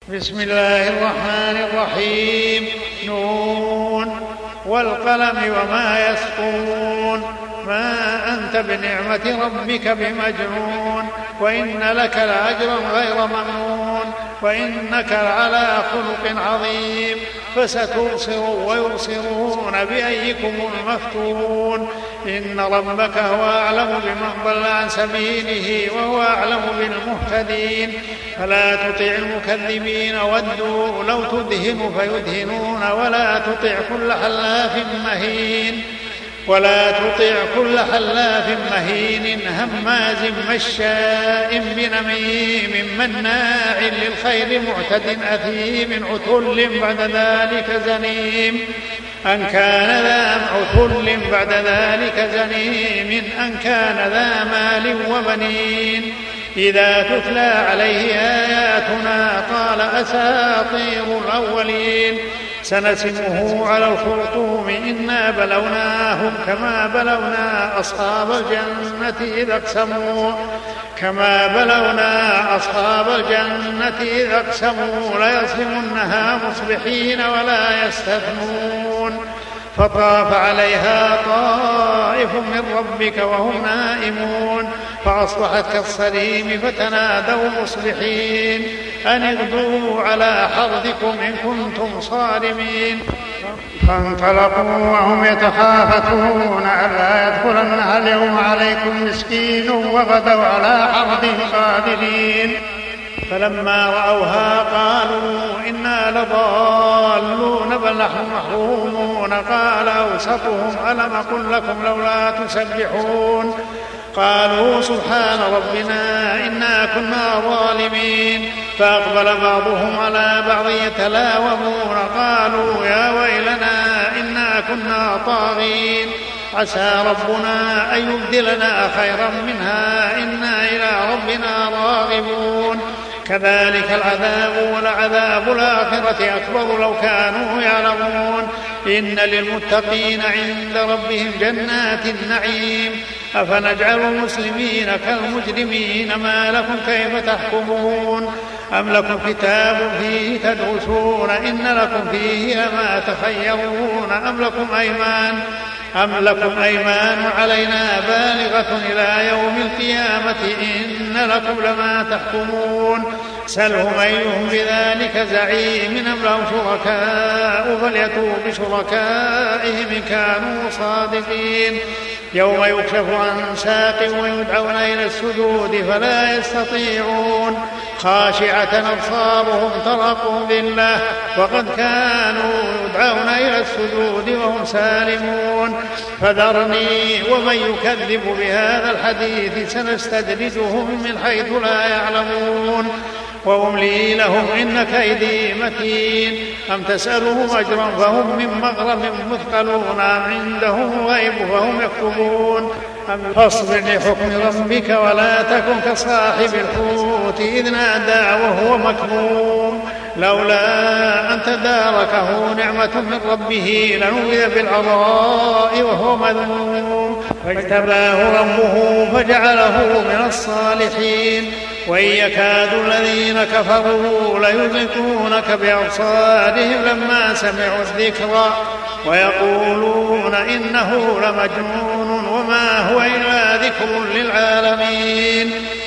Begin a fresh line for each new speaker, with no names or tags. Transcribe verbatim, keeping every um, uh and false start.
بسم الله الرحمن الرحيم. نون والقلم وما يسطرون. ما أنت بنعمة ربك بمجنون، وإن لك لأجرا غير ممنون، وإنك لعلى خلق عظيم. فستبصر ويبصرون بأيكم المفتون. إن ربك هو أعلم بمن ضل عن سبيله وهو أعلم بالمهتدين. فلا تطع المكذبين ودوا لو تدهن فيدهنون، ولا تطع كل حلاف مهين ولا تطع كل حلاف مهين هماز مشاء بنميم مناع للخير معتد أثيم عتل بعد ذلك زنيم أن كان ذا عتل بعد ذلك زنيم أن كان ذا مال وبنين. إذا تتلى عليه آياتنا قال أساطير الأولين. سنسمه على الخرطوم إنا بلوناهم كما بلونا أصحاب الجنة إذا اقسموا كما بلونا أصحاب الجنة إذا اقسموا ليصرمنها مصبحين ولا يستثنون. فطاف عليها طائف من ربك وهم نائمون فأصبحت كالصريم فتنادوا مصبحين أن اغدوا على حرثكم إن كنتم صارمين. فانطلقوا وهم يتخافتون ألا يدخلنها اليوم عليكم مسكين وغدوا على حرثهم قادرين. فلما رأوها قالوا إنا لضالون بل نحن محرومون. قال أوسطهم ألم أقل لكم لولا تسبحون. قالوا سبحان ربنا إنا كنا ظالمين. فأقبل بعضهم على بعض يتلاومون قالوا يا ويلنا إنا كنا طاغين عسى ربنا أن يبدلنا خيرا منها إنا إلى ربنا راغبون. كذلك العذاب ولعذاب الآخرة أكبر لو كانوا يعلمون. إن للمتقين عند ربهم جنات النعيم. أفنجعل المسلمين كالمجرمين ما لكم كيف تحكمون. أم لكم كتاب فيه تدرسون إن لكم فيه لما تخيرون. أم لكم أيمان أم لكم أيمان علينا بالغة إلى يوم القيامة إن لكم لما تحكمون. سلهم أيهم بذلك زعيم أم لهم شركاء فليأتوا بشركائهم إن كانوا صادقين. يوم يكشف عن ساق ويدعون إلى السجود فلا يستطيعون خاشعة أبصارهم ترهقهم ذلة وقد كانوا يدعون إلى السجود وهم سالمون. فذرني ومن يكذب بهذا الحديث سنستدرجهم من حيث لا يعلمون وأملي لهم إن كيدي متين. أم تسألهم أجرا فهم من مغرم مثقلون أم عندهم غيب فهم يكتبون. فاصبر لحكم ربك ولا تكن كصاحب الحوت إذ نادى وهو مكظوم لولا أن تداركه نعمة من ربه لنبذ بالعراء وهو مذموم. فاجتباه ربه فجعله من الصالحين. وإن يكاد الذين كفروا ليزلقونك بأبصارهم لما سمعوا الذكر ويقولون إنه لمجنون وما هو إلا ذكر للعالمين.